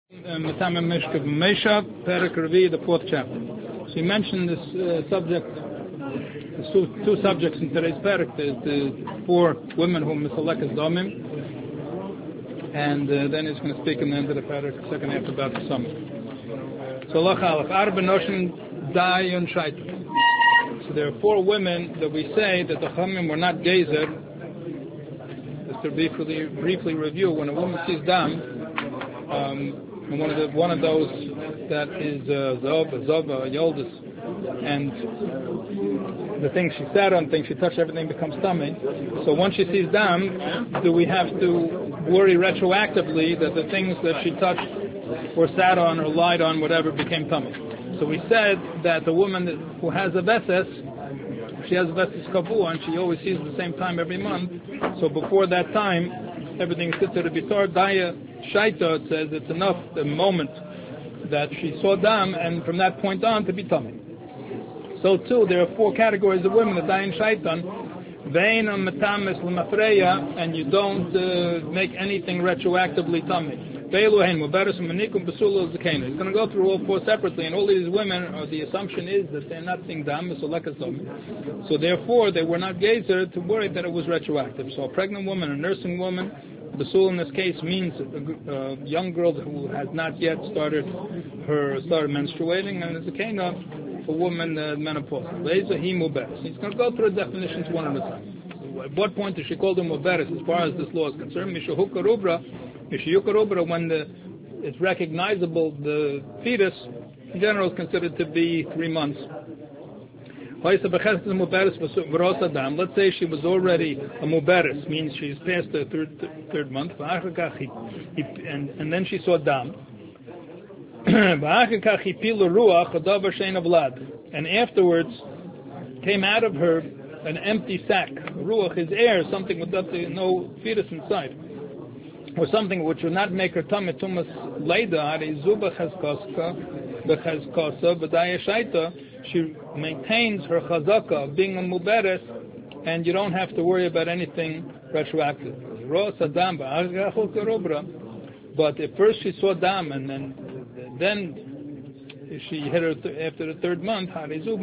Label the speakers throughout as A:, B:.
A: Matama Mishka Mesha, Perek Revi, the 4th chapter. So he mentioned this subject, two subjects in today's Perek. There's the 4 women who Misalek is Domim, and then he's going to speak in the end of the Perek, second half about the summer. So Lach Alach, Arba Noshim Dayon Shaita. So there are 4 women that we say that the Chamim were not Gezer. Just to briefly review, when a woman sees Dam, and one of those that is Zova, Yoldis, and the things she sat on, things she touched, everything becomes tummy. So once she sees Dam, do we have to worry retroactively that the things that she touched or sat on or lied on, whatever, became tummy? So we said that the woman who has a Veses, she has a Veses Kavua, and she always sees the same time every month. So before that time, everything is considered to be tar. Daya Shaita, it says it's enough the moment that she saw Dam, and from that point on to be tummy. So too, there are 4 categories of women, the Dayan Shaitan, Vein on Matamis Lamafreya, and you don't make anything retroactively tummy. He's going to go through all 4 separately, and all these women, the assumption is that they're not seeing Dam, so therefore they were not gazer to worry that it was retroactive. So a pregnant woman, a nursing woman, Basul in this case means a young girl who has not yet started menstruating, and it's a kana, a woman menopausal. He's going to go through the definitions one at a time. At what point is she called a muberes as far as this law is concerned? Mishahukar Ubra, when it's recognizable, the fetus in general is considered to be 3 months. Let's say she was already a muberes, means she's past the third month, and then she saw Dam. And afterwards came out of her an empty sack. Ruach is air, something without no fetus inside, or something which would not make her tummy tumas leida. She maintains her chazaka of being a muberes, and you don't have to worry about anything retroactive. But at first she saw Dam, and then she hit her after the 3rd month.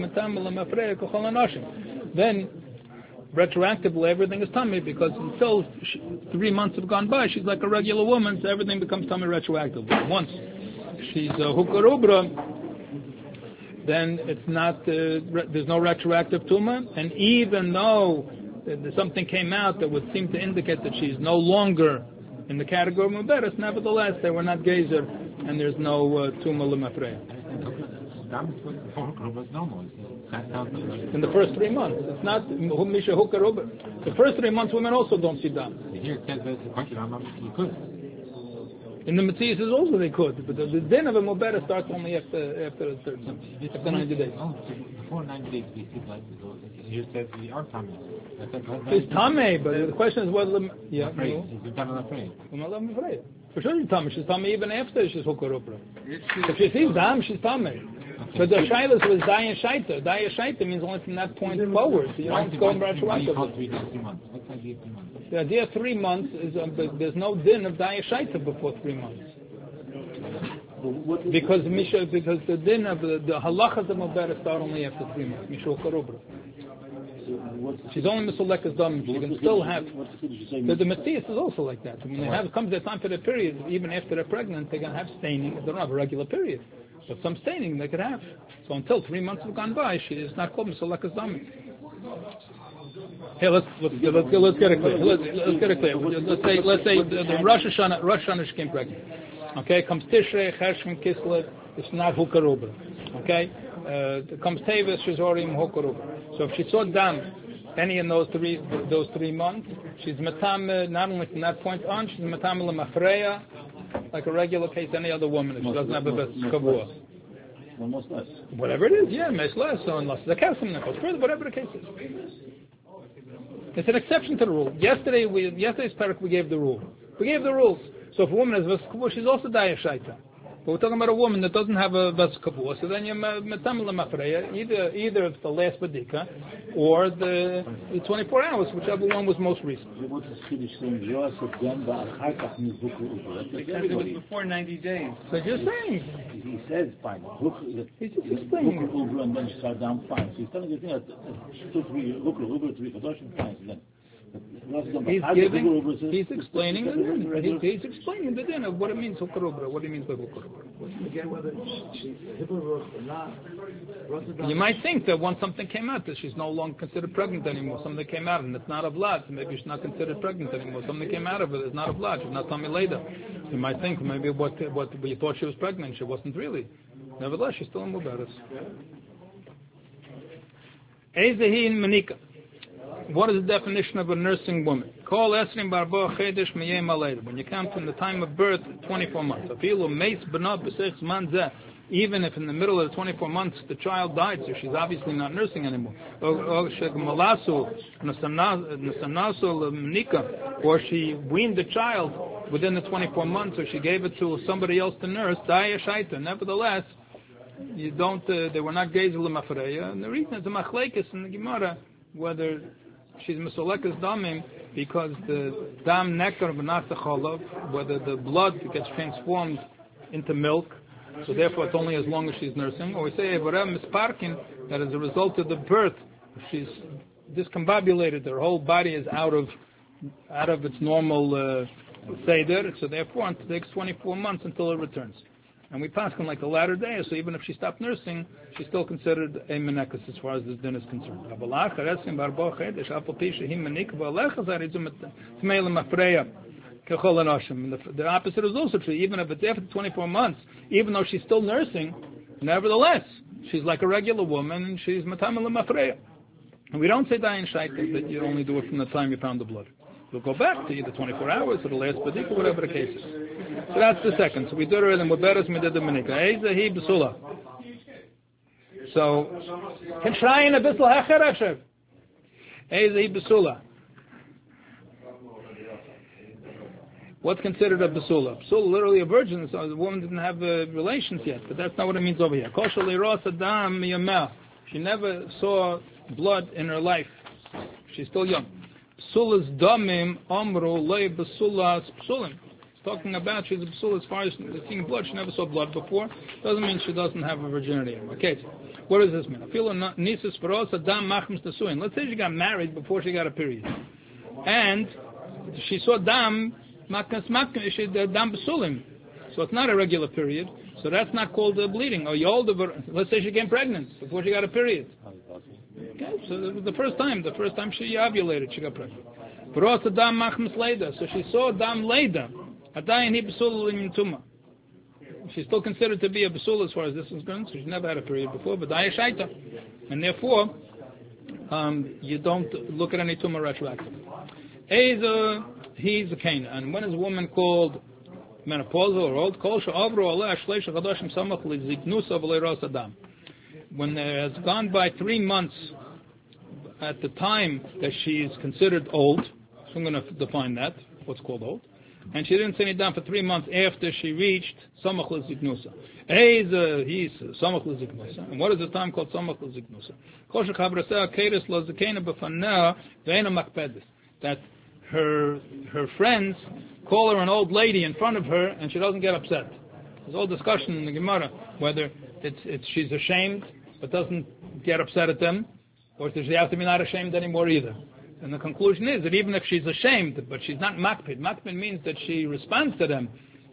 A: Then retroactively everything is tummy, because until 3 months have gone by, she's like a regular woman, so everything becomes tummy retroactively. Once she's a hukarubra, then it's not. There's no retroactive tuma, and even though something came out that would seem to indicate that she's no longer in the category of muberes, nevertheless they were not gazer, and there's no tuma lemafreya. In the first 3 months, it's not misha hukaruba. The first 3 months, women also don't see dam.
B: Here it says that you could.
A: In the Matthias also they could, but the din of a muberes starts only after the 3rd month, after 90 days.
B: Oh, before 90 days we see like here it says we are tamei.
A: It's tamei, but the question is whether
B: Is it tamei?
A: For sure she's tamei. She's tamei even after she's hukarupra. If she sees dam, she's tamei. Okay. But the shaylas was daya shaita. Daya shaita means only from that point forward. So you don't go retroactively. The idea of 3 months is there's no din of daya shaita before 3 months. Because the din of the halachas of muberes start only after 3 months. Mishul karubra. She's only misalek dam. She can still have. The Matthias is also like that. When they comes their time for the period, even after they're pregnant, they're going to have staining. They don't have a regular period, but some staining they could have. So until 3 months have gone by, she is not called misalek dam. Hey, let's get it clear. Let's get it clear. Let's say the Rosh Hashanah she came pregnant. Okay, comes Tishrei, Cheshvan, Kislev. It's not hukarubah. Okay, comes Tevis, she's already in hukarubah. So if she saw Dam any in those 3 months, she's matam not only from that point on, she's matam lemafreya, like a regular case any other woman if she doesn't have a best kavua.
C: Almost less.
A: Whatever it is, yeah, much less. So unless the kesim nechos, further, whatever the case is. It's an exception to the rule. Yesterday's parak we gave the rule. We gave the rules. So if a woman has kavua, she's also daya shaita. But we're talking about a woman that doesn't have a Bas Kavua, so then you're Metam Lemafreya, either it's the last Badika or the 24 hours, whichever one was most recent.
C: Because
B: it was before 90 days.
A: So you're saying.
C: He says fine.
A: He's just explaining it.
C: And then she started down fine. So he's telling you that 2-3 fine.
A: He's explaining the din. He's explaining the din of what it means hukarubra. What he means by hukarubra. You might think that once something came out that she's no longer considered pregnant anymore. Something came out and it's not a vlad, so maybe she's not considered pregnant anymore. Something came out of it, it's not a vlad. She's not tummy later. You might think maybe what you thought she was pregnant, she wasn't really. Nevertheless, she's still in mubaris. Ezehin Manika. What is the definition of a nursing woman? Call Esrim Barbo Chedesh Meyem Aleda. When you come from the time of birth, 24 months. Even if in the middle of the 24 months the child died, so she's obviously not nursing anymore. Or she weaned the child within the 24 months, or she gave it to somebody else to nurse. Nevertheless, you don't. They were not gezel mafreya, and the reason is the machlekes in the Gemara whether she's mesolekas damim because the dam nektar b'nasa cholav, whether the blood gets transformed into milk, so therefore it's only as long as she's nursing, or we say evorem misparkin, that as a result of the birth she's discombobulated, her whole body is out of its normal seder, so therefore it takes 24 months until it returns. And we pass on like the latter day, so even if she stopped nursing, she's still considered a menekus as far as this din is concerned. The opposite is also true. Even if it's after 24 months, even though she's still nursing, nevertheless, she's like a regular woman and she's matam l'mafreya. And we don't say dayan shaitik that you only do it from the time you found the blood. You'll go back to either 24 hours or the last badik or whatever the case is. So that's the second. So we do it in Muberes Midad Dominica. Eizahi Besula. So, can try in a bissel hecher Hashem. Eizahi Besula. What's considered a Besula? Besula, literally a virgin, so the woman didn't have relations yet, but that's not what it means over here. She never saw blood in her life. She's still young. Besula's damim amru lei Besulas Besulim. Talking about she's a psul as far as seeing blood. She never saw blood before. Doesn't mean she doesn't have a virginity. Okay, so what does this mean? Let's say she got married before she got a period, and she saw dam besulim. So it's not a regular period. So that's not called bleeding. Or let's say she became pregnant before she got a period. Okay, so it was the first time she ovulated, she got pregnant. So she saw dam leda. She's still considered to be a besul as far as this is concerned, so she never had a period before, but and therefore you don't look at any tumor retroactively. He's a Cana, and when is a woman called menopausal or old? When it has gone by 3 months at the time that she is considered old, so I'm going to define that, what's called old. And she didn't sit it down for 3 months after she reached Samach L'Ziknusa. He's Samach L'Ziknusa. And what is the time called Samach L'Ziknusa? That her friends call her an old lady in front of her and she doesn't get upset. There's all discussion in the Gemara whether it's she's ashamed but doesn't get upset at them, or does she have to be not ashamed anymore either. And the conclusion is that even if she's ashamed, but she's not makpid. Makpid means that she responds to them.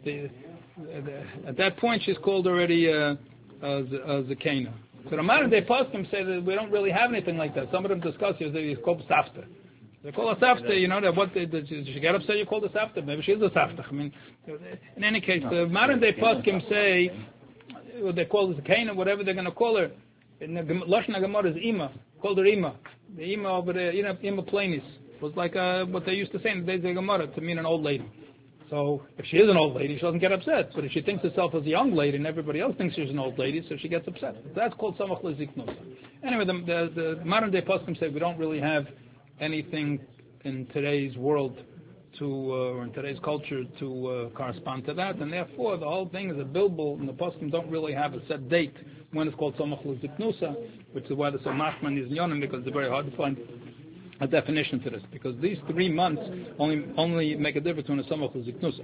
A: At that point, she's called already a zakena. So the modern day poskim say that we don't really have anything like that. Some of them discuss it. It's called safta. They call a safta. You know that what did she get upset? You called a safta. Maybe she is a safta. I mean, in any case, the modern day poskim say what they call zakena, whatever they're going to call her. In the Lashon Gemara is ima. Called her ima. The ima over there, ima planis, was like what they used to say in the days of Gemara to mean an old lady. So if she is an old lady, she doesn't get upset. But if she thinks herself as a young lady and everybody else thinks she's an old lady, so she gets upset. That's called samach leziknusa. Anyway, the modern day poskim say we don't really have anything in today's world or in today's culture, to correspond to that, and therefore the whole thing is a bilbul, and the poskim don't really have a set date when it's called Tzomach L'Ziknusa, which is why there's so machman is yonim, because it's very hard to find a definition to this, because these 3 months only make a difference when it's Tzomach L'Ziknusa.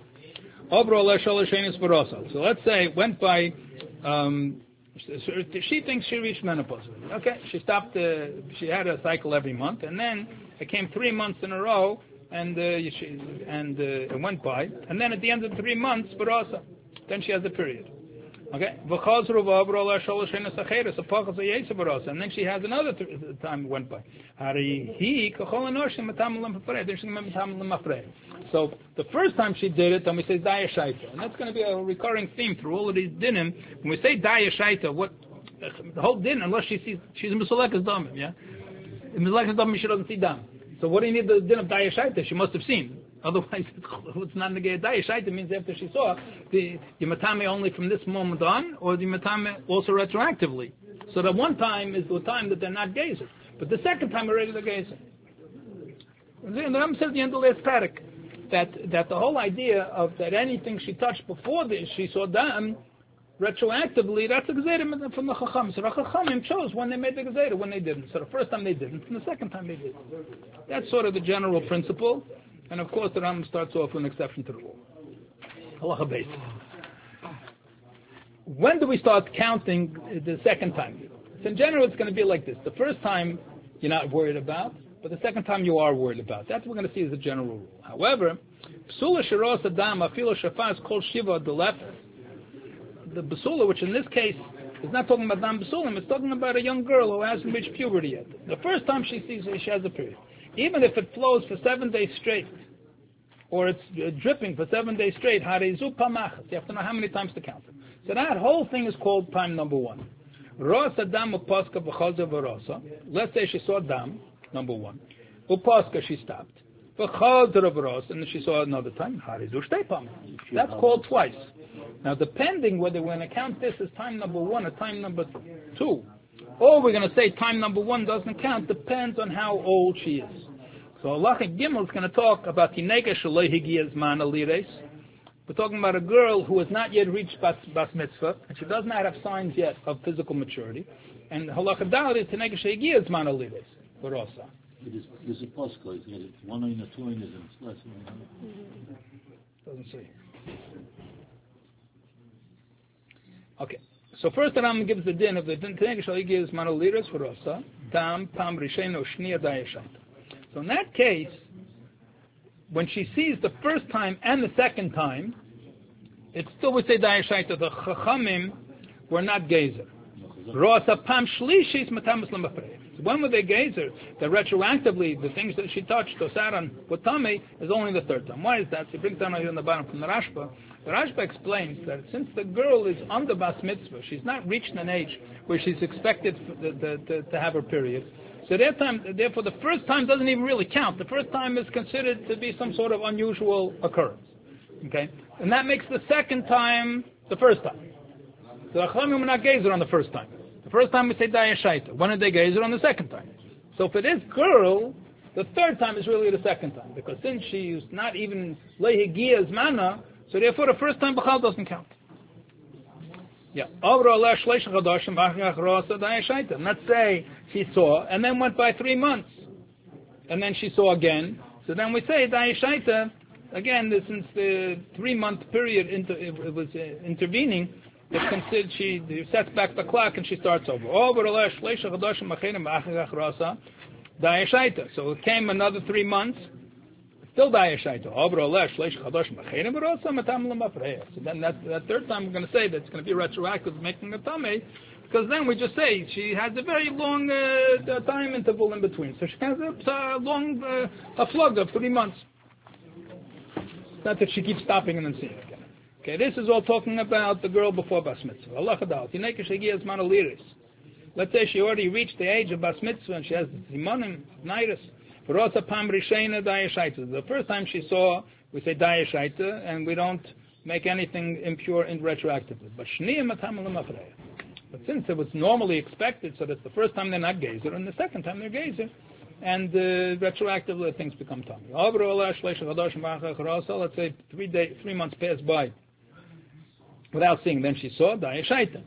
A: So let's say it went by, she thinks she reached menopause. Okay, she stopped, she had a cycle every month, and then it came 3 months in a row, and it went by, and then at the end of 3 months, then she has a period. Okay, and then she has another time went by. So the first time she did it, then we say Daya Shaita, and that's going to be a recurring theme through all of these dinim. When we say Daya Shaita, what the whole din, unless she sees she's a Mesulekas Damim, yeah, in Mesulekas Damim she doesn't see Dam. So what do you need the din of Daya Shaita? She must have seen. Otherwise, it's not negated. Daya Shaita means after she saw the matame only from this moment on, or the matame also retroactively. So the one time is the time that they're not gazer, but the second time already they're gazer. The Ram says the end of the last parak that the whole idea of that anything she touched before this she saw dam retroactively, that's a gezerah from the Chacham. So the Chachamim chose when they made the gezerah, when they didn't. So the first time they didn't, and the second time they did. That's sort of the general principle. And of course, the Rambam starts off with an exception to the rule. Halacha beis. When do we start counting the second time? So in general, it's going to be like this. The first time you're not worried about, but the second time you are worried about. That's what we're going to see as a general rule. However, psula shiros adam afilo shafas kol shiva the left. The basula, which in this case is not talking about dam basulim, it's talking about a young girl who hasn't reached puberty yet. The first time she sees her, she has a period. Even if it flows for 7 days straight, or it's dripping for 7 days straight, harezu pamachas. You have to know how many times to count it. So that whole thing is called time number 1. Rosa dam upaska v'chaza v'rosa. Let's say she saw dam, number 1. Upaska, she stopped. V'chaza v'rosa, and then she saw another time, harezu shtei pamachas. That's called twice. Now, depending whether we're going to count this as time number 1 or time number 2, or we're going to say time number 1 doesn't count, depends on how old she is. So Halacha Gimel is going to talk about Tineka Shalei Higiyah Zman Alires. We're talking about a girl who has not yet reached bas mitzvah, and she does not have signs yet of physical maturity. And Halacha Dalet is Tineka Shalei Higiyah Zman Alires. Barosa.
C: This is Posco. It's 1 or 2 and it's less.
A: Doesn't say. Okay. So first the Rambam gives the din of the Tineka Shalei Higiyah Zman Alires for Rosa. Tam Pam Risheno Shnia Dayashat. So in that case, when she sees the first time and the second time, it still would say Daya Shaita. The Chachamim were not gazer. Rosa Pam Shlishis Matamas Lamafrei. When were they gazer? That retroactively, the things that she touched, Tosaran, Watame, is only the third time. Why is that? He brings down here on the bottom from the Rashba. The Rashba explains that since the girl is under Bas Mitzvah, she's not reached an age where she's expected to have her period. So therefore, the first time doesn't even really count. The first time is considered to be some sort of unusual occurrence. Okay? And that makes the second time the first time. The Chachamim were not gazer on the first time. The first time we say Daya Shaita. When did they gazer? On the second time. So for this girl, the third time is really the second time. Because since she's not even Lehigiyah's mana, so therefore the first time B'chal doesn't count. Yeah. Let's say she saw, and then went by 3 months, and then she saw again. So then we say Daya Shaita, again, since the 3-month period it was intervening, it's considered she sets back the clock and she starts over. Daya Shaita. So it came another 3 months. Still Daya Shaita. So then that third time we're going to say that it's going to be retroactive, making a tamei, because then we just say she has a very long time interval in between. So she has a long a plug of 3 months. It's not that she keeps stopping and then seeing again. Okay, this is all talking about the girl before Bas Mitzvah. Allah Chadal. Let's say she already reached the age of Bas Mitzvah and she has Zimonim, Nairis. The first time she saw, we say Daya Shaita, and we don't make anything impure and retroactively. But since it was normally expected, so that's the first time they're not gazer, and the second time they're gazer, and retroactively things become tummy. Let's say 3 months pass by without seeing, then she saw, Daya Shaita.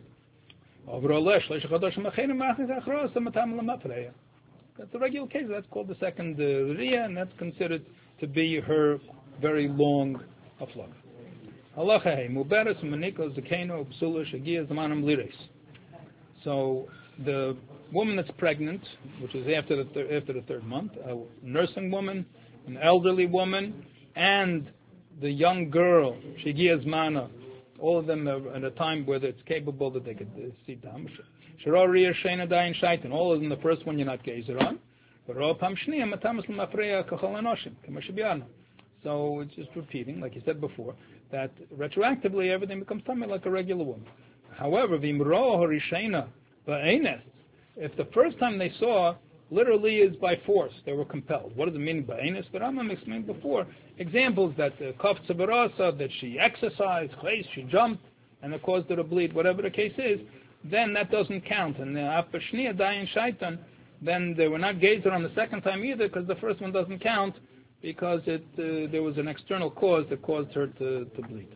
A: That's a regular case. That's called the second Riyah, and that's considered to be her very long aflog. So the woman that's pregnant, which is after the third month, a nursing woman, an elderly woman, and the young girl, Shigiyaz Mana, all of them are at a time where it's capable that they could see dam. All of them, the first one you're not gazer on. So it's just repeating, like you said before, that retroactively everything becomes tummy like a regular woman. However, if the first time they saw literally is by force, they were compelled. What does it mean by anus? But Rambam explained before examples that the kafza barasa, that she exercised, she jumped, and it caused her to bleed, whatever the case is, then that doesn't count. And apashniya dayan shaitan, then they were not gazer on the second time either, because the first one doesn't count, because there was an external cause that caused her to bleed.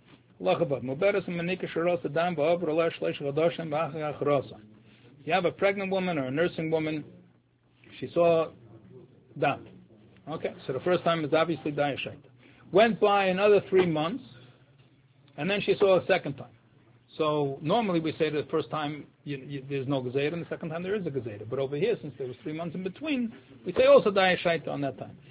A: You have a pregnant woman or a nursing woman, she saw dam. Okay, so the first time is obviously Daya Shaita. Went by another 3 months, and then she saw a second time. So normally we say the first time there's no Gezerah, and the second time there is a Gezerah. But over here, since there was 3 months in between, we say also Daya Shaita on that time.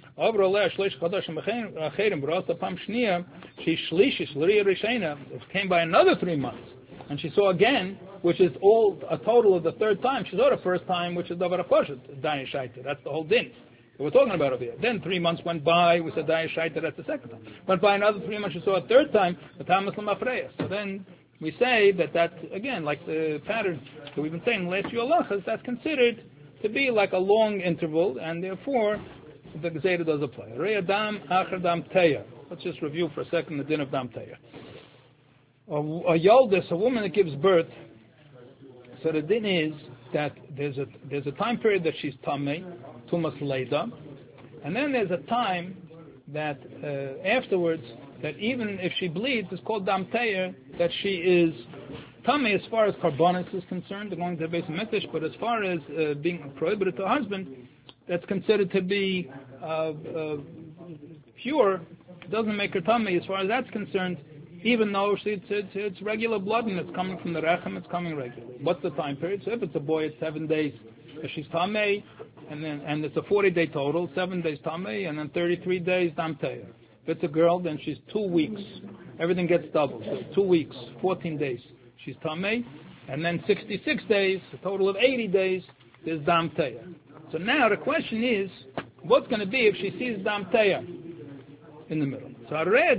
A: It came by another 3 months, and she saw again, which is all a total of the third time. She saw the first time, which is Davar HaPoshet, Daya Shaita. That's the whole din that we're talking about over here. Then 3 months went by, we said Daya Shaita, that's the second time. Went by another 3 months, she saw a third time, the Tamas Lamafreya. So then we say that again, like the pattern that we've been saying in the last few halachas, that's considered to be like a long interval, and therefore the Gezerah does apply. Reya dam achar dam teya. Let's just review for a second the din of dam teya. A yoldis, a woman that gives birth, so the din is that there's a time period that she's tamei, tumas leida, and then there's a time that afterwards, that even if she bleeds, it's called dam teya, that she is tamei as far as karbonis is concerned, going to the base of mikdash, but as far as being prohibited to her husband, that's considered to be pure, doesn't make her tamei as far as that's concerned, even though it's regular blood and it's coming from the rechem, it's coming regularly. What's the time period? So if it's a boy, it's 7 days. If she's tamei, and it's a 40-day total, 7 days tamei, and then 33 days dam teya. If it's a girl, then she's 2 weeks. Everything gets doubled. So 2 weeks, 14 days, she's tamei, and then 66 days, a total of 80 days, is dam teya. So now the question is, what's going to be if she sees dam teya in the middle? So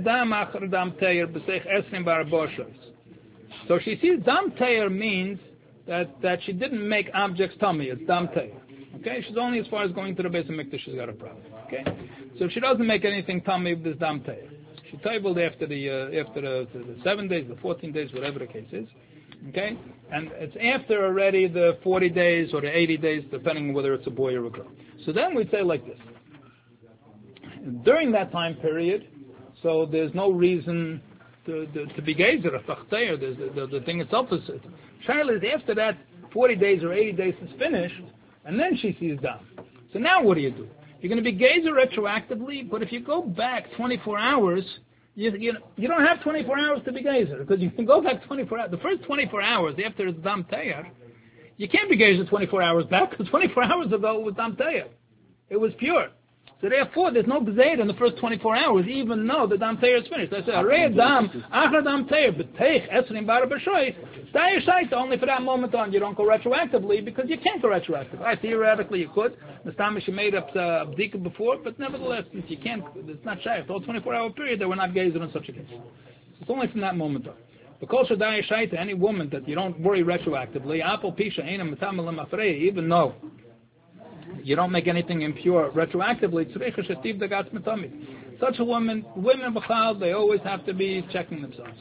A: she sees dam teir means that she didn't make objects tummy. It's dam teir. Okay, she's only as far as going to the base of mikdash. She's got a problem. Okay, so if she doesn't make anything tummy with this dam teir, she tabled after the 7 days, the 14 days, whatever the case is. Okay, and it's after already the 40 days or the 80 days, depending on whether it's a boy or a girl. So then we'd say like this: during that time period. So there's no reason to be gazer, a tachteir. The thing itself is. Charlotte, after that 40 days or 80 days is finished, and then she sees dam. So now what do? You're going to be gazer retroactively, but if you go back 24 hours, you don't have 24 hours to be gazer, because you can go back 24 hours. The first 24 hours after it's dam teir, you can't be gazer 24 hours back, because 24 hours ago it was dam teir. It was pure. So therefore, there's no gzeir in the first 24 hours, even though the dam teir is finished. I say, arei dam, achar dam teir, b'teich esrim bar b'shois, daya shaita, only for that moment on. You don't go retroactively, because you can't go retroactively. Theoretically, you could. The Stamish made up bdika before, but nevertheless, since you can't, it's not shaykh. The whole 24-hour period, they were not gazer in such a case. It's only from that moment on. Because of daya shaita, any woman that you don't worry retroactively, apel pisha, ain't even though you don't make anything impure retroactively. Such a women b'chal, they always have to be checking themselves.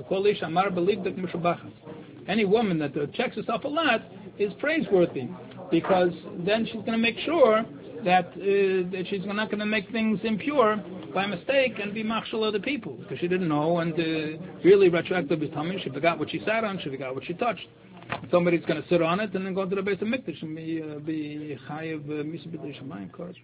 A: Any woman that checks herself a lot is praiseworthy, because then she's going to make sure that she's not going to make things impure by mistake and be machshel other people because she didn't know and really retroactive tummy. She forgot what she sat on. She forgot what she touched. Somebody's going to sit on it and then go to the base of mikdash and be chayiv misbedish mayim koros.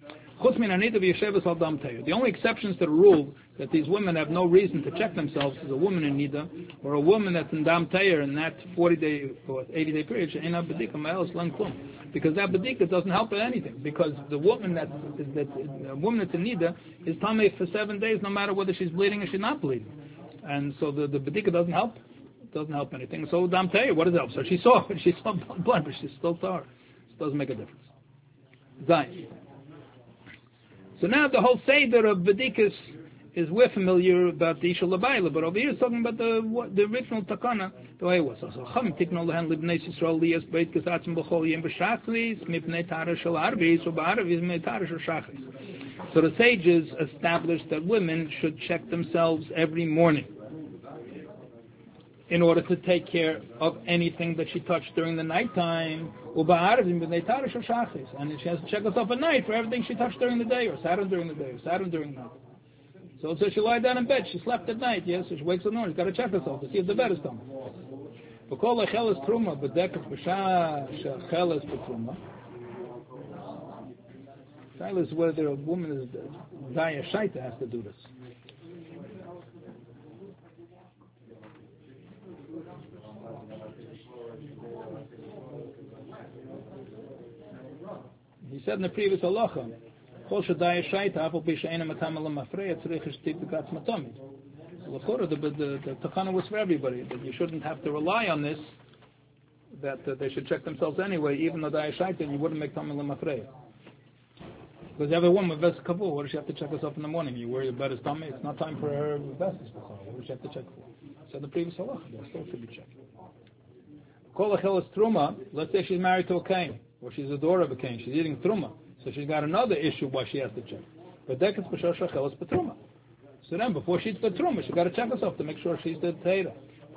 A: The only exceptions to the rule that these women have no reason to check themselves is a woman in nida or a woman that's in dam teir in that 40-day or 80-day period. Because that bedika doesn't help her anything. Because the woman that's in nida is tamei for 7 days, no matter whether she's bleeding or she's not bleeding, and so the bedika doesn't help. Doesn't help anything. So dam teir, what does it help? So she saw blood, but she's still tar. It doesn't make a difference. Zayin. So now the whole seder of bedikas is we're familiar about the Isha Labayla, but over here it's talking about the original takana, the way it was. So Chum tiknol lehen libnei Yisrael liyas beit kasatzim b'chol yem b'shachris mipnei tara shel arvis u'ba'arvis mipnei tara shel shachris. So the sages established that women should check themselves every morning in order to take care of anything that she touched during the nighttime. And she has to check herself at night for everything she touched during the day, or sat on during the day, or sat on during the night. So she lied down in bed, she slept at night, yes, so she wakes up in the morning, she's got to check herself to see if the bed is done. Shaila is whether a woman is Zaya Shaita has to do this. He said in the previous halacha, the takana was for everybody, that you shouldn't have to rely on this, that they should check themselves anyway, even though daya shaita, and you wouldn't make tamil l'mafreya. Because every woman with vest kabul, what does she have to check herself in the morning? You wear your bed as tummy, it's not time for her vest. What does she have to check for? So the previous halacha, they still should be checked. Kol achel is truma, let's say she's married to a kain, or she's a daughter of a kain, she's eating truma, so she's got another issue why she has to check. But dekes b'shosh achel is betruma. So then, before she's the truma, she's got to check herself to make sure she's the teira.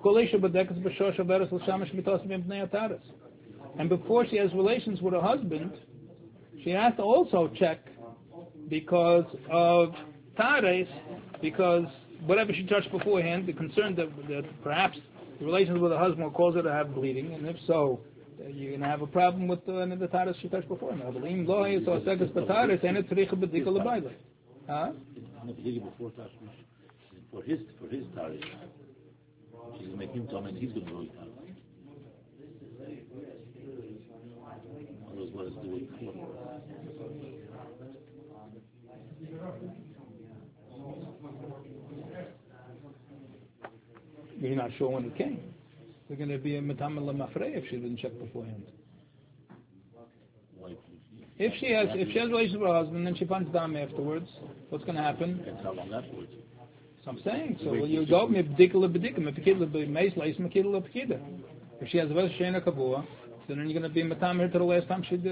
A: And before she has relations with her husband, she has to also check because of tares, because whatever she touched beforehand, the concern that perhaps the relations with her husband will cause her to have bleeding, and if so, you're going to have a problem with the tares she touched beforehand.
C: For his tares, she's going to make him tell me and he's going to go eat tares. Otherwise, what is the way before?
A: You're not sure when it came. They're going to be a metamel l'mafrei if she didn't check beforehand. If she has relations with her husband, then she finds dam afterwards. What's going to happen?
C: That's how long afterwards.
A: So I'm saying. So you go mebdikla b'dikla mepikidla. If she has a very shena kavua, so then you're going to be metamer to the last time she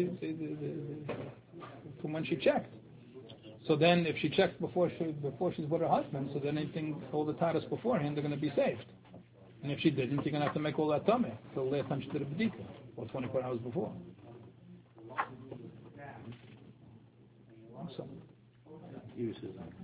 A: from when she checked. So then, if she checked before she's with her husband, so then all the taras beforehand, they're going to be saved. And if she didn't, you're going to have to make all that tummy till the last time she did a b'dika, or 24 hours before. So. You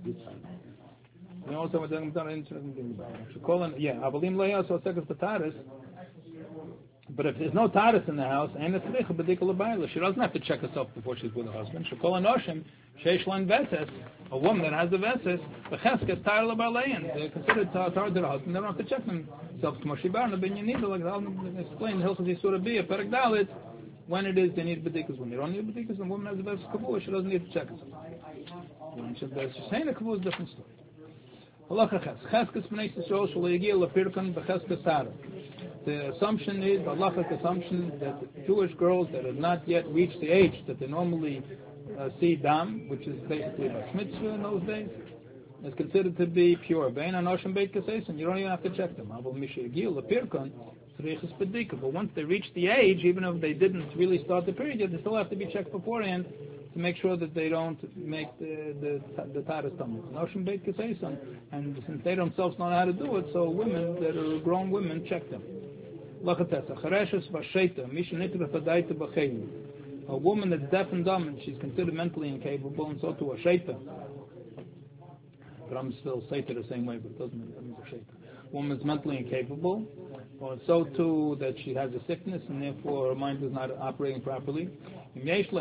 A: know what I'm talking about? Yeah, Avalim Leia, so seconds the taras. But if there's no taras in the house, and it's she doesn't have to check herself before she's with her husband. She call a noshim, sheishlan veses, a woman that has the veses, the cheskes tar lebalein. They're considered tar to the husband. They don't have to check themselves. Moshibar, the binyanida, like I'll explain Hilchos Yisura Bia, Perek Dalit, when it is they need bedikas. When they don't need bedikas, the woman has the veses kabua, she doesn't need to check herself. When she's saying a kabua is a different story. Halacha ches. Cheskes b'nei Yisrael shel yigil lepirkan b'cheskes tara. The assumption is, the halachic assumption, that Jewish girls that have not yet reached the age that they normally see dam, which is basically a mitzvah in those days, is considered to be pure. Bein anoshim beit kaseisen, you don't even have to check them. But once they reach the age, even if they didn't really start the period yet, they still have to be checked beforehand to make sure that they don't make the taras tamid. Anoshim beit kaseisen, and since they themselves don't know how to do it, so women that are grown women check them. A a woman that's deaf and dumb and she's considered mentally incapable, and so too a shaita. Ram still say it the same way, but it doesn't mean a shaita. Woman is mentally incapable, or so too that she has a sickness and therefore her mind is not operating properly. If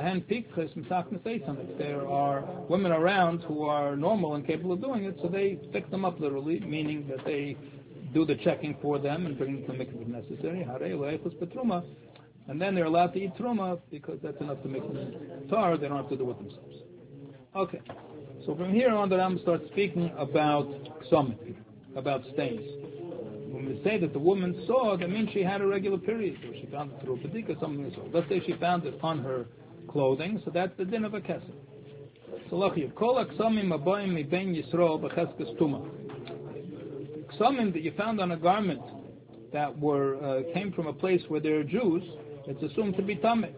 A: there are women around who are normal and capable of doing it, so they pick them up literally, meaning that they do the checking for them and bring them to mikvah if necessary. And then they're allowed to eat truma because that's enough to make them tar. They don't have to do it themselves. Okay. So from here on, the Ram starts speaking about ksomim, about stains. When we say that the woman saw, that means she had a regular period, or she found it through a bedika, something as well. Let's say she found it on her clothing, so that's the din of a kesef. So lachiv, kol ksomim abayim mi ben Yisrael b'cheskes tuma. Ksomim that you found on a garment that came from a place where there are Jews, it's assumed to be tameh.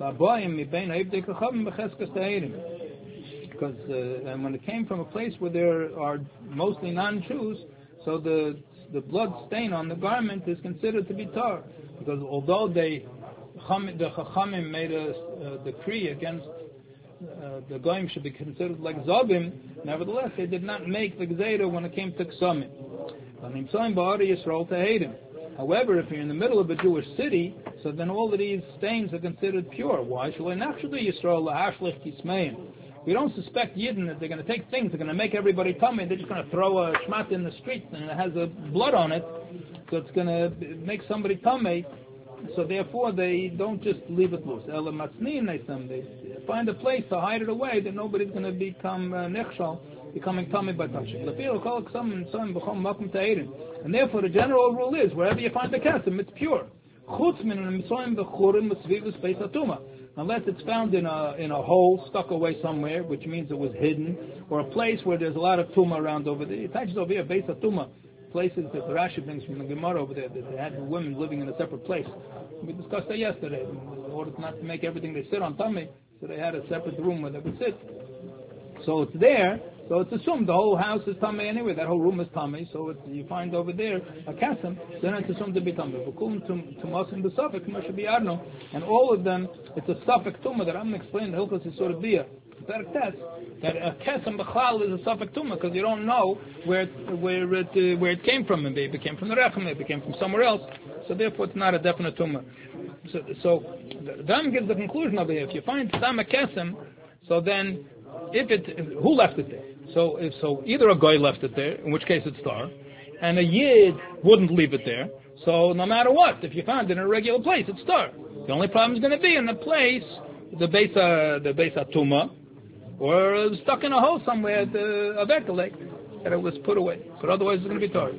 A: Because and when it came from a place where there are mostly non-Jews, so the blood stain on the garment is considered to be tar. Because although the Chachamim made a decree against the goyim should be considered like zobim, nevertheless they did not make the gzeira when it came to ksomim. However, if you're in the middle of a Jewish city, so then all of these stains are considered pure. Why? We don't suspect Yidden that they're going to take things, they're going to make everybody tummy, they're just going to throw a shmat in the street and it has blood on it, so it's going to make somebody tummy, so therefore they don't just leave it loose. They find a place to hide it away that nobody's going to become nechshal, becoming tummy by touching. And therefore the general rule is, wherever you find the kesem, it's pure. Unless it's found in a hole stuck away somewhere, which means it was hidden, or a place where there's a lot of tuma around over there. It touches over here, base of tuma, places that Rashi brings from the Gemara over there, that they had women living in a separate place. We discussed that yesterday. In order not to make everything they sit on tummy, so they had a separate room where they would sit. So it's there. So it's assumed the whole house is tummy anyway. That whole room is tummy. So you find over there a kasem, then it's assumed to be tummy. And all of them, it's a suffix tumah that I'm going to explain the Hilchos Yisur Bia. That a kesem b'chlal is a suffix tumah because you don't know where it came from. Maybe it came from the rechem, maybe it came from somewhere else. So therefore, it's not a definite tumah. So the Ram gives the conclusion over here. If you find stam a kesem, so then who left it there? So either a guy left it there, in which case it's tar, and a yid wouldn't leave it there. So no matter what, if you found it in a regular place, it's tar. The only problem is going to be in the place, the beis atuma, or stuck in a hole somewhere at the Averka lake, that it was put away. But otherwise, it's going to be tar.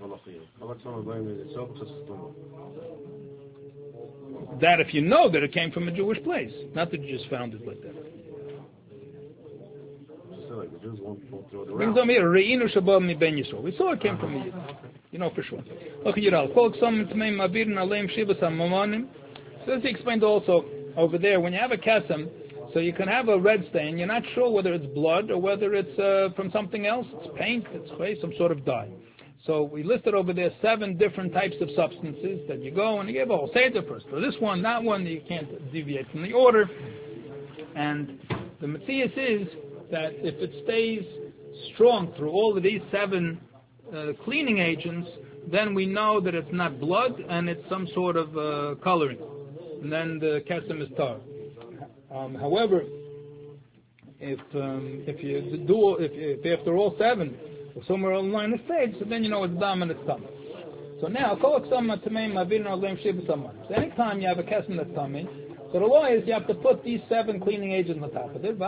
A: That if you know that it came from a Jewish place, not that you just found it like that. Brings on here, Re'inu Shabbat mi ben Yisrael. We saw it came from Yid. You know for sure. So as he explained also over there, when you have a kesem, so you can have a red stain, you're not sure whether it's blood or whether it's from something else. It's paint, it's some sort of dye. So we listed over there 7 different types of substances that you go and you give a whole seder first. For this one, that one, you can't deviate from the order. And the Matthias is that if it stays strong through all of these 7 cleaning agents, then we know that it's not blood and it's some sort of coloring. And then the kesem is tar. However, if after all 7, or somewhere along the line it fades, so then you know it's dam and it's tum. So now, so anytime you have a kesem that's tummy, so the law is you have to put these 7 cleaning agents on top of it.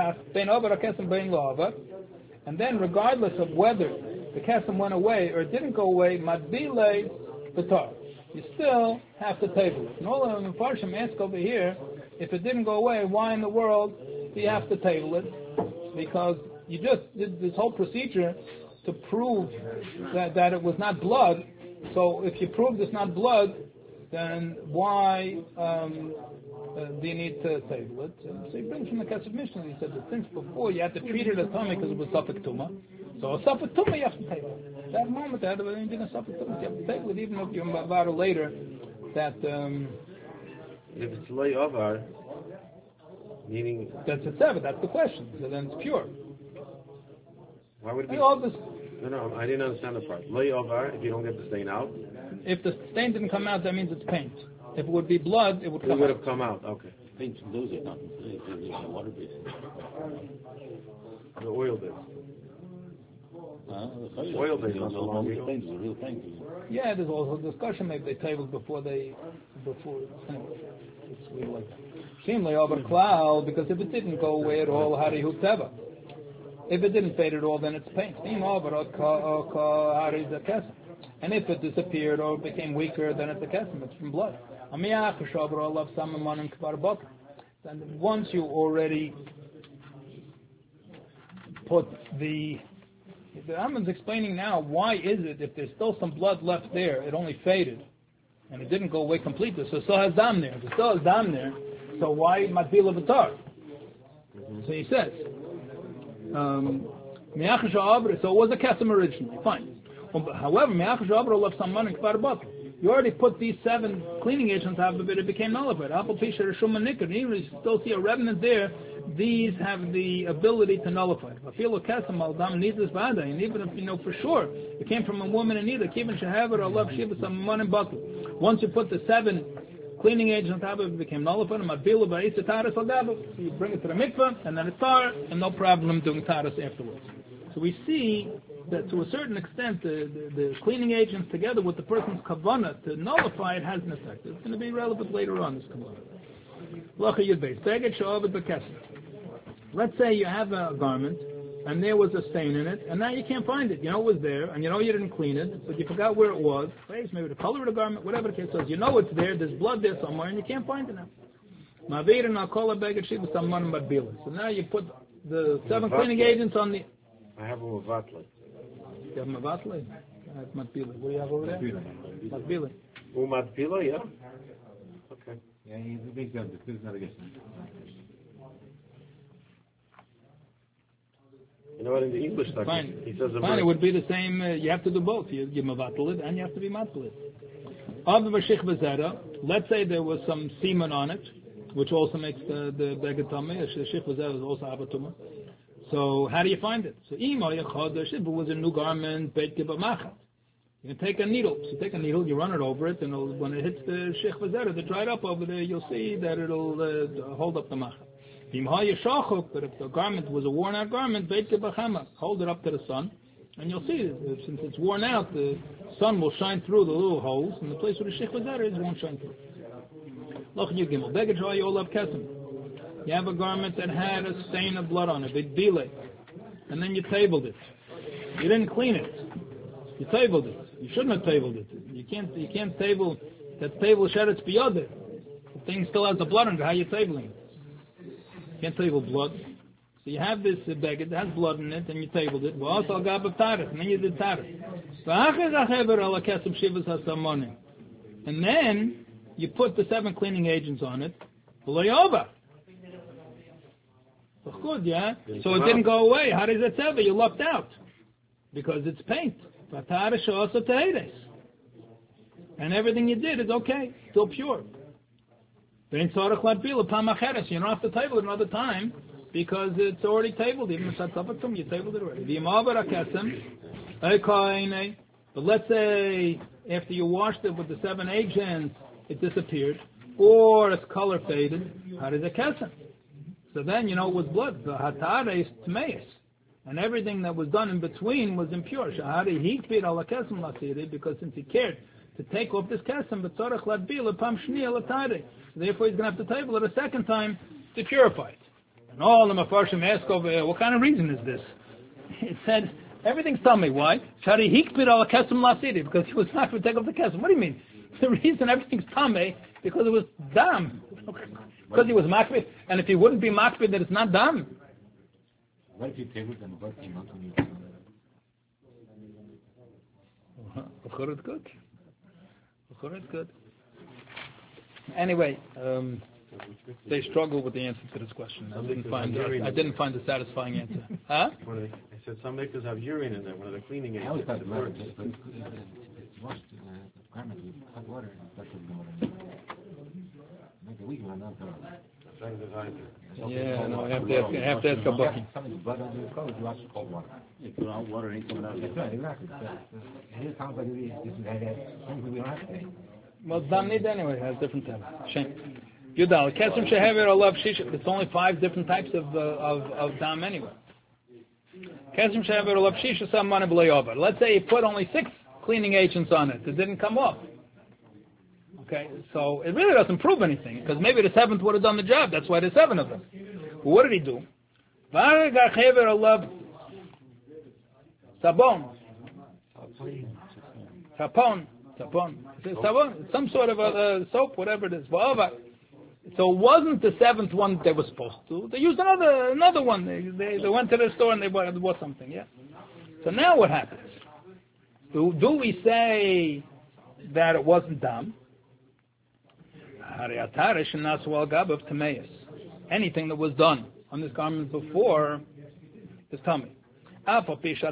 A: And then regardless of whether the kesem went away or it didn't go away, madbile b'tar. You still have to table it. And all of the Mepharshim ask over here, if it didn't go away, why in the world do you have to table it? Because you just did this whole procedure to prove that it was not blood. So if you prove it's not blood, then why do you need to table it? So he brings from the Kesef Mishnah. He said that since before you had to treat it as tummy because it was suffix tumah. So a suffix tumah you have to table it. At that moment, there had been a suffix tumah. You have to table it, even if you're about it later. That
B: if it's loy over,
D: Meaning,
A: That's a teva. That's the question. So then it's pure.
D: why would it be?
A: And all this,
D: No, I didn't understand the part. Lay over if you don't get the stain out.
A: if the stain didn't come out, that means it's paint. If it would be blood, it would
D: It
A: come
D: would
A: out.
D: have come out. Okay.
C: Paint lose it, not water based.
D: The oil bits.
C: Oil based, not so long. Paint is a real paint.
A: Yeah, there's also a discussion. Maybe they tabled before. Anyway, it's weird like that. Seemingly over cloud, because if it didn't go away at all, how do you teva? If it didn't fade at all, then it's paint. And if it disappeared or became weaker, then it's a kesem. It's from blood. And once you already put the Rambam's explaining now, why is it if there's still some blood left there, it only faded, and it didn't go away completely, so it still has dam there. If it still has dam there, so why matbil of atar? So he says, so it was a kesem originally, fine. However, you already put these 7 cleaning agents on top of it, it became nullified. Even if you still see a remnant there, these have the ability to nullify it. And even if you know for sure it came from a woman in either, once you put the 7 cleaning agents on top of it, it became nullified. So you bring it to the mikveh, and then it's tar, and no problem doing taras afterwards. So we see that to a certain extent, the cleaning agents together with the person's kavanah to nullify it has an effect. It's going to be relevant later on, this kavanah. Let's say you have a garment, and there was a stain in it, and now you can't find it. You know it was there, and you know you didn't clean it, but you forgot where it was. Maybe the color of the garment, whatever the case is. You know it's there, there's blood there somewhere, and you can't find it now. So now you put the 7 cleaning agents on the...
D: I have a mavatli.
A: You have mavatli? I have matbila. What do you have over there? Matbila.
D: Matbila, yeah. Okay.
B: Yeah, he makes that. This is not a guess.
D: You know what, in the English section,
A: Fine.
D: he says
A: Fine, it would be the same. You have to do both. You mavatl it and you have to be matbila. Let's say there was some semen on it, which also makes the begatame. Shich v'zera is also abatuma. So how do you find it? So if it was a new garment, you can take a needle. So take a needle, you run it over it, and when it hits the shich v'zera, the dried up over there, you'll see that it'll hold up the machat. But if the garment was a worn out garment, hold it up to the sun, and you'll see that since it's worn out, the sun will shine through the little holes, and the place where the shich v'zera is won't shine through. You have a garment that had a stain of blood on it, big delay, and then you tabled it. You didn't clean it. You tabled it. You shouldn't have tabled it. You can't table that table sheretz biyodeh. The thing still has the blood on it. How are you tabling it? You can't table blood. So you have this beged that has blood in it, and you tabled it. Well, also gab of taras, and then you did taras. And then you put the 7 cleaning agents on it. Good, yeah. So it didn't go away. How does it tell you? You lucked out because it's paint. And everything you did is okay, still pure. You don't have to table it another time because it's already tabled. Even if that's up at some, you tabled it already. But let's say after you washed it with the 7 agents, it disappeared, or its color faded. How does it kesem? So then you know it was blood. The hatare is tmeis, and everything that was done in between was impure. Shahari hikbid ala kesem lasiri, because since he cared to take off this kesem, but tzarech ladbil pam shniya latare. Therefore he's going to have to table it a second time to purify it. And all the mafarshim ask over, what kind of reason is this? It said everything's tummy. Why? Shahari hikbid ala kesem lasiri, because he was not going to take off the kesem. What do you mean? The reason everything's tummy because it was dam. Because he was makbid, and if he wouldn't be makbid, then it's not dam.
B: What if you tabled them about came out when you
A: It's good. It's good. Anyway, they struggle with the answer to this question. I didn't find a satisfying answer. Huh?
D: I said some makers have urine in there. One of the cleaning agents.
B: I always thought the matter, but it's washed garment with hot water, and that's what's going on. Make a week one, not
A: Yeah, no, I have to ask a booking.
B: Something blood under the clothes, you watch cold water.
C: If you don't water ain't coming out.
B: That's right, exactly. It sounds like things we don't have today.
A: Well, dam need anyway. It has different types. Shame. Yudal kesem shehever olav shisha. It's only 5 different types of dam anyway. Kesem shehever olav shisha samman b'leyover. Let's say you put only 6 cleaning agents on it. It didn't come off. Okay, so it really doesn't prove anything because maybe the 7th would have done the job. That's why there's 7 of them. But what did he do? Sabon. Sapon. It's some sort of a soap, whatever it is. So it wasn't the 7th one they were supposed to. They used another one. They went to the store and they bought something. Yeah. So now what happens? Do we say that it wasn't dam? Anything that was done on this garment before is tummy. That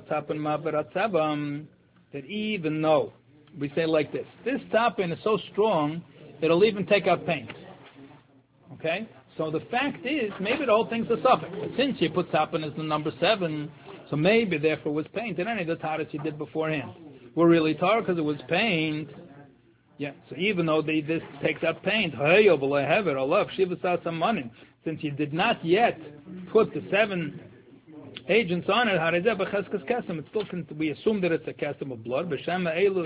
A: even though we say like this tapin is so strong it'll even take out paint. Okay, so the fact is maybe the whole thing's a suffix. But since you put tapin as the number 7, so maybe therefore it was paint. And any of the taras you did beforehand were really tar because it was paint. Yeah, so even though this takes out paint, since you did not yet put the 7 agents on it, it still can we assume that it's a kesem of blood. If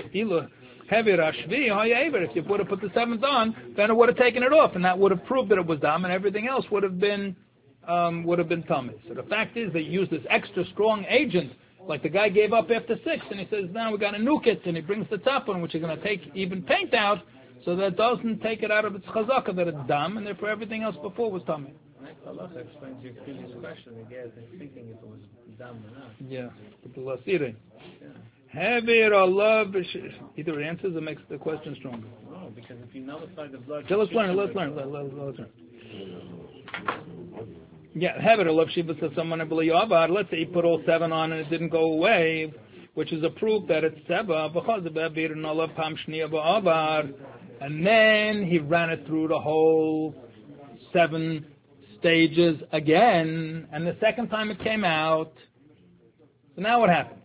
A: you would have put the 7th on, then it would have taken it off, and that would have proved that it was dam, and everything else would have been tummy. So the fact is they used this extra strong agent. Like the guy gave up after 6, and he says, now we got to nuke it, and he brings the top one, which is going to take even paint out, so that doesn't take it out of its chazaka, that it's dam, and therefore everything else before was tummy.
E: Allah explains your previous question, the guy is thinking if it was dam or not.
A: Yeah, but the lasire. Heavy Allah, either it answers or makes the question stronger.
E: No, because if you nullify the blood...
A: So let's learn. Yeah, have it. Let's say you put all 7 on and it didn't go away, which is a proof that it's Seba. And then he ran it through the whole 7 stages again, and the second time it came out. So now what happens?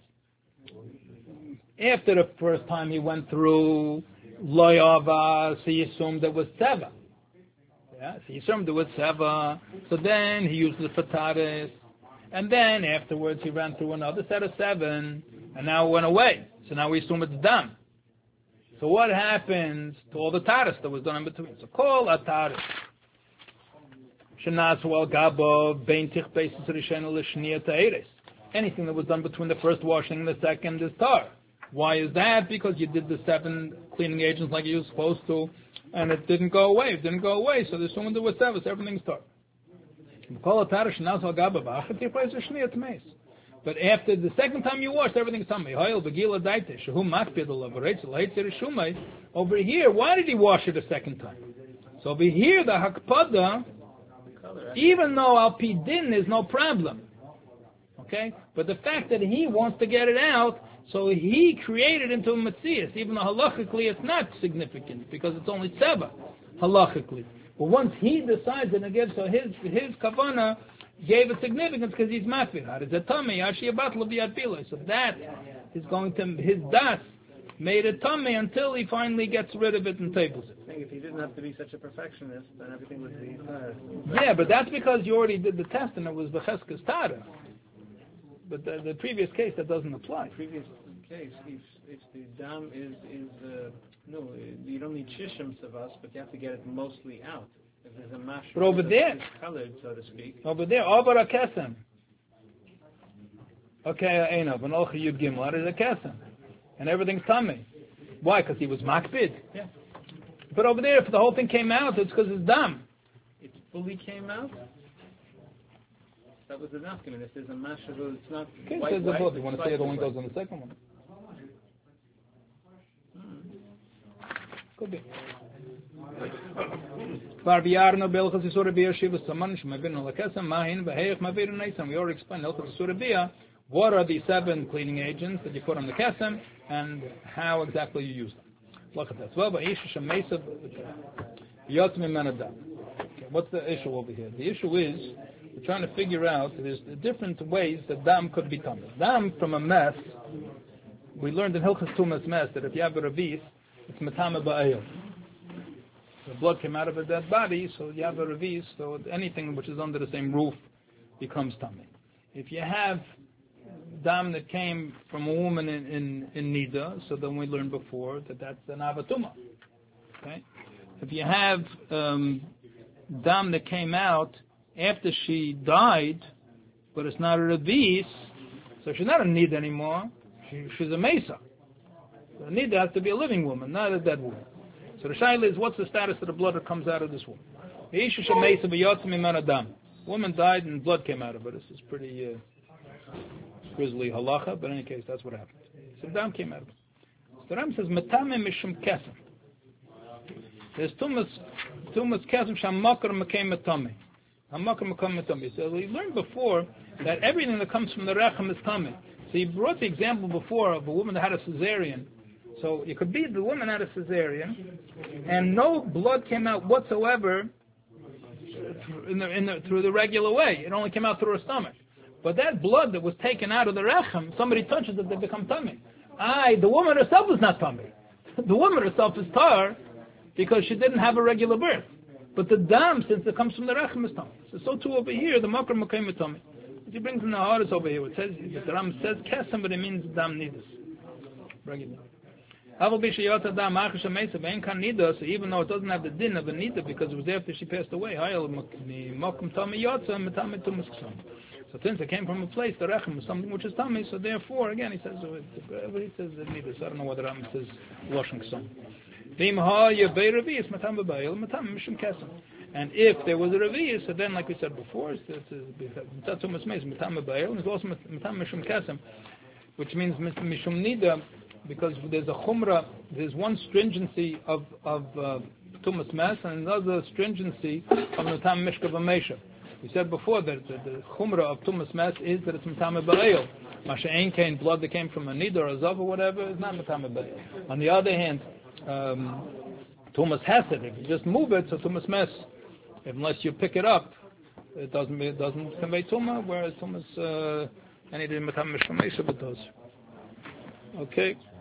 A: After the first time he went through Loyava, so he assumed it was Seba. Yeah, so he assumed it was Seva. So then he used the Fataris. And then afterwards he ran through another set of 7. And now it went away. So now we assume it's done. So what happens to all the Taris that was done in between? So call a Taris. Anything that was done between the first washing and the second is tar. Why is that? Because you did the 7 cleaning agents like you were supposed to. And it didn't go away. So there's someone that was service. Everything's dark. But after the second time you washed, everything's tummy. Over here, why did he wash it a second time? So over here, the hakpada, even though al pi din is no problem. Okay? But the fact that he wants to get it out, so he created into a Metzias, even though halachically it's not significant, because it's only Seba, halachically. But once he decides and gives, so his kavana gave it significance because he's mafir. So that is going to, his das made it tummy until he finally gets rid of it and tables it.
E: I think if he didn't have to be such a perfectionist, then everything would be
A: Yeah, but that's because you already did the test and it was b'cheskas tada. But the previous case, that doesn't apply.
E: Previous case, if the dam is no, you don't need shishim savas, but you have to get it mostly out. If there's a mash,
A: but over there,
E: colored, so to speak.
A: Over there, over a kesem. Okay, Eino, but Olcha Yud Gimel, that is a kesem, and everything's tummy. Why? Because he was makbid.
E: Yeah.
A: But over there, if the whole thing came out, it's because it's dam.
E: It fully came out. That was the napkin. If there's a mash, it's not
A: okay,
E: white.
A: Says above. You want to say it only goes on the second one? Could be. We already explained what are the 7 cleaning agents that you put on the kesem and how exactly you use them. Look at that. what's the issue over here? The issue is, we're trying to figure out, there's different ways that dam could be tummy. Dam from a mess, we learned in Hilchas Tumas mess that if you have a revis, it's metame ba'ayil. The blood came out of a dead body, so you have a revis, so anything which is under the same roof becomes tummy. If you have dam that came from a woman in Nida, so then we learned before that that's an avatuma. Okay? If you have dam that came out after she died, but it's not a revis, so she's not a Nida anymore, she's a mesa. So a Nida has to be a living woman, not a dead woman. So the shaila is, what's the status of the blood that comes out of this woman? Woman died and blood came out of her. This is pretty grisly halacha, but in any case, that's what happened. So dam came out of it. So Ram says, metame mishum kesem. There's tumas kesem shamakar mekem metame. Hamakar mekem metame. So we learned before that everything that comes from the rechem is tame. So he brought the example before of a woman that had a cesarean. So it could be the woman had a cesarean, and no blood came out whatsoever through the regular way. It only came out through her stomach. But that blood that was taken out of the rechem, somebody touches it, they become tummy. The woman herself is not tummy. The woman herself is tar because she didn't have a regular birth. But the dam, since it comes from the rechem, is tummy. So too over here, the makar mekayim tummy. He brings in the hardest over here. It says the Ram says kesem, but it means dam nidus. Bring it down. So even though it doesn't have the din of a nida because it was after she passed away, so since it came from a place, the rechem was something which is tummy, so therefore, again, he says nida. So I don't know what the Ram says washing some. And if there was a revi'ah, so then, like we said before, it's also mishum kesem, which means mishum nida. Because there's a chumrah, there's one stringency of tumas mes and another stringency of metam mishka v'meisha. We said before that the chumrah of tumas mes is that it's metam ba'ayil. Masha ein kain, blood that came from a nida or a zav or whatever, is not metam ba'ayil. On the other hand, tumas hesed, if you just move it, so tumas mes, unless you pick it up, it doesn't convey tumah, whereas tumas anything metam mishka v'meisha, but does. Okay.